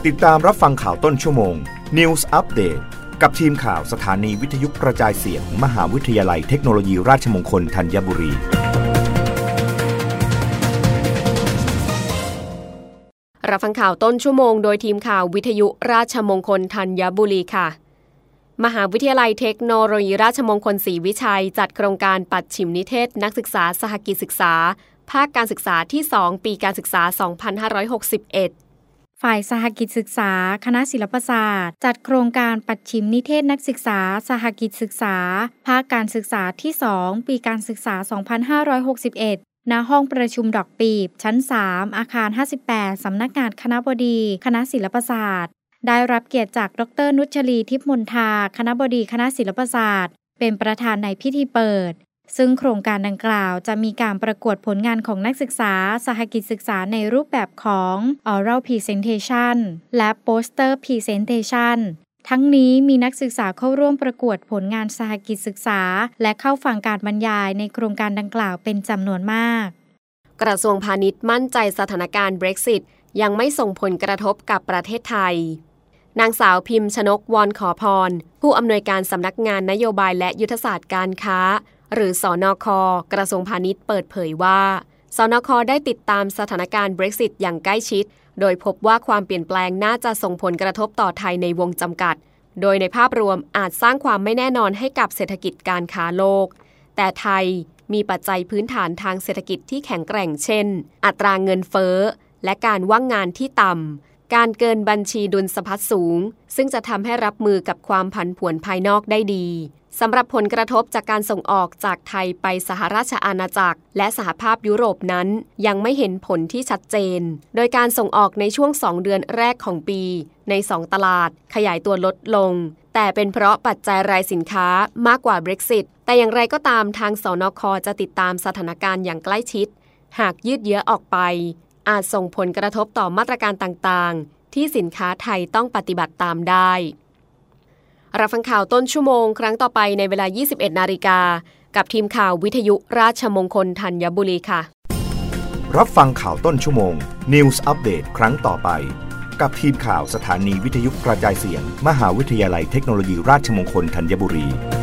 ติดตามรับฟังข่าวต้นชั่วโมง News Update กับทีมข่าวสถานีวิทยุกระจายเสียง มหาวิทยาลัยเทคโนโลยีราชมงคลธัญบุรีรับฟังข่าวต้นชั่วโมงโดยทีมข่าววิทยุราชมงคลธัญบุรีค่ะมหาวิทยาลัยเทคโนโลยีราชมงคลศรีวิชัยจัดโครงการปัดฉิมนิเทศนักศึกษาสหกิจศึกษาภาคการศึกษาที่ 2 ปีการศึกษา 2561 ฝ่ายสหกิจศึกษาคณะศิลปศาสตร์จัดโครงการปัดฉิมนิเทศนักศึกษาสหกิจศึกษาภาคการศึกษาที่ 2 ปีการศึกษา 2561 ณ ห้องประชุมดอกปีบชั้น 3 อาคาร 58 สำนักงานคณบดีคณะศิลปศาสตร์ได้รับเกียรติจากดร.นุชลีทิพย์มนทาคณบดีคณะศิลปศาสตร์เป็นประธานในพิธีเปิดซึ่งโครงการดังกล่าวจะมีการประกวดผลงานของนักศึกษาสหกิจศึกษาในรูปแบบของ Oral Presentation และ Poster Presentation ทั้งนี้มีนักศึกษาเข้าร่วมประกวดผลงานสหกิจศึกษาและเข้าฟังการบรรยายในโครงการดังกล่าวเป็นจำนวนมากกระทรวงพาณิชย์มั่นใจสถานการณ์ Brexit ยังไม่ส่งผลกระทบกับประเทศไทยนางสาวพิมพ์ชนกวอนขอพรผู้อำนวยการสำนักงานนโยบายและยุทธศาสตร์การค้าหรือสนค.กระทรวงพาณิชย์เปิดเผยว่าสนค.ได้ติดตามสถานการณ์ Brexit อย่างใกล้ชิดโดยพบว่าความเปลี่ยนแปลงน่าจะส่งผลกระทบต่อไทยในวงจำกัดโดยในภาพรวมอาจสร้างความไม่แน่นอนให้กับเศรษฐกิจการค้าโลกแต่ไทยมีปัจจัยพื้นฐานทางเศรษฐกิจที่แข็งแกร่งเช่นอัตราเงินเฟ้อและการว่างงานที่ต่ำการเกินบัญชีดุลสะพัดสูงซึ่งจะทำให้รับมือกับความผันผวนภายนอกได้ดีสำหรับผลกระทบจากการส่งออกจากไทยไปสหราชอาณาจักรและสหภาพยุโรปนั้นยังไม่เห็นผลที่ชัดเจนโดยการส่งออกในช่วง2 เดือนแรกของปีใน2 ตลาดขยายตัวลดลงแต่เป็นเพราะปัจจัยรายสินค้ามากกว่า Brexit แต่อย่างไรก็ตามทางสนค.จะติดตามสถานการณ์อย่างใกล้ชิดหากยืดเยื้อออกไปอาจส่งผลกระทบต่อมาตรการต่างๆที่สินค้าไทยต้องปฏิบัติตามได้รับฟังข่าวต้นชั่วโมงครั้งต่อไปในเวลา 21:00 น.กับทีมข่าววิทยุราชมงคลธัญบุรีค่ะรับฟังข่าวต้นชั่วโมง News Update ครั้งต่อไปกับทีมข่าวสถานีวิทยุกระจายเสียง มหาวิทยาลัยเทคโนโลยีราชมงคลธัญบุรี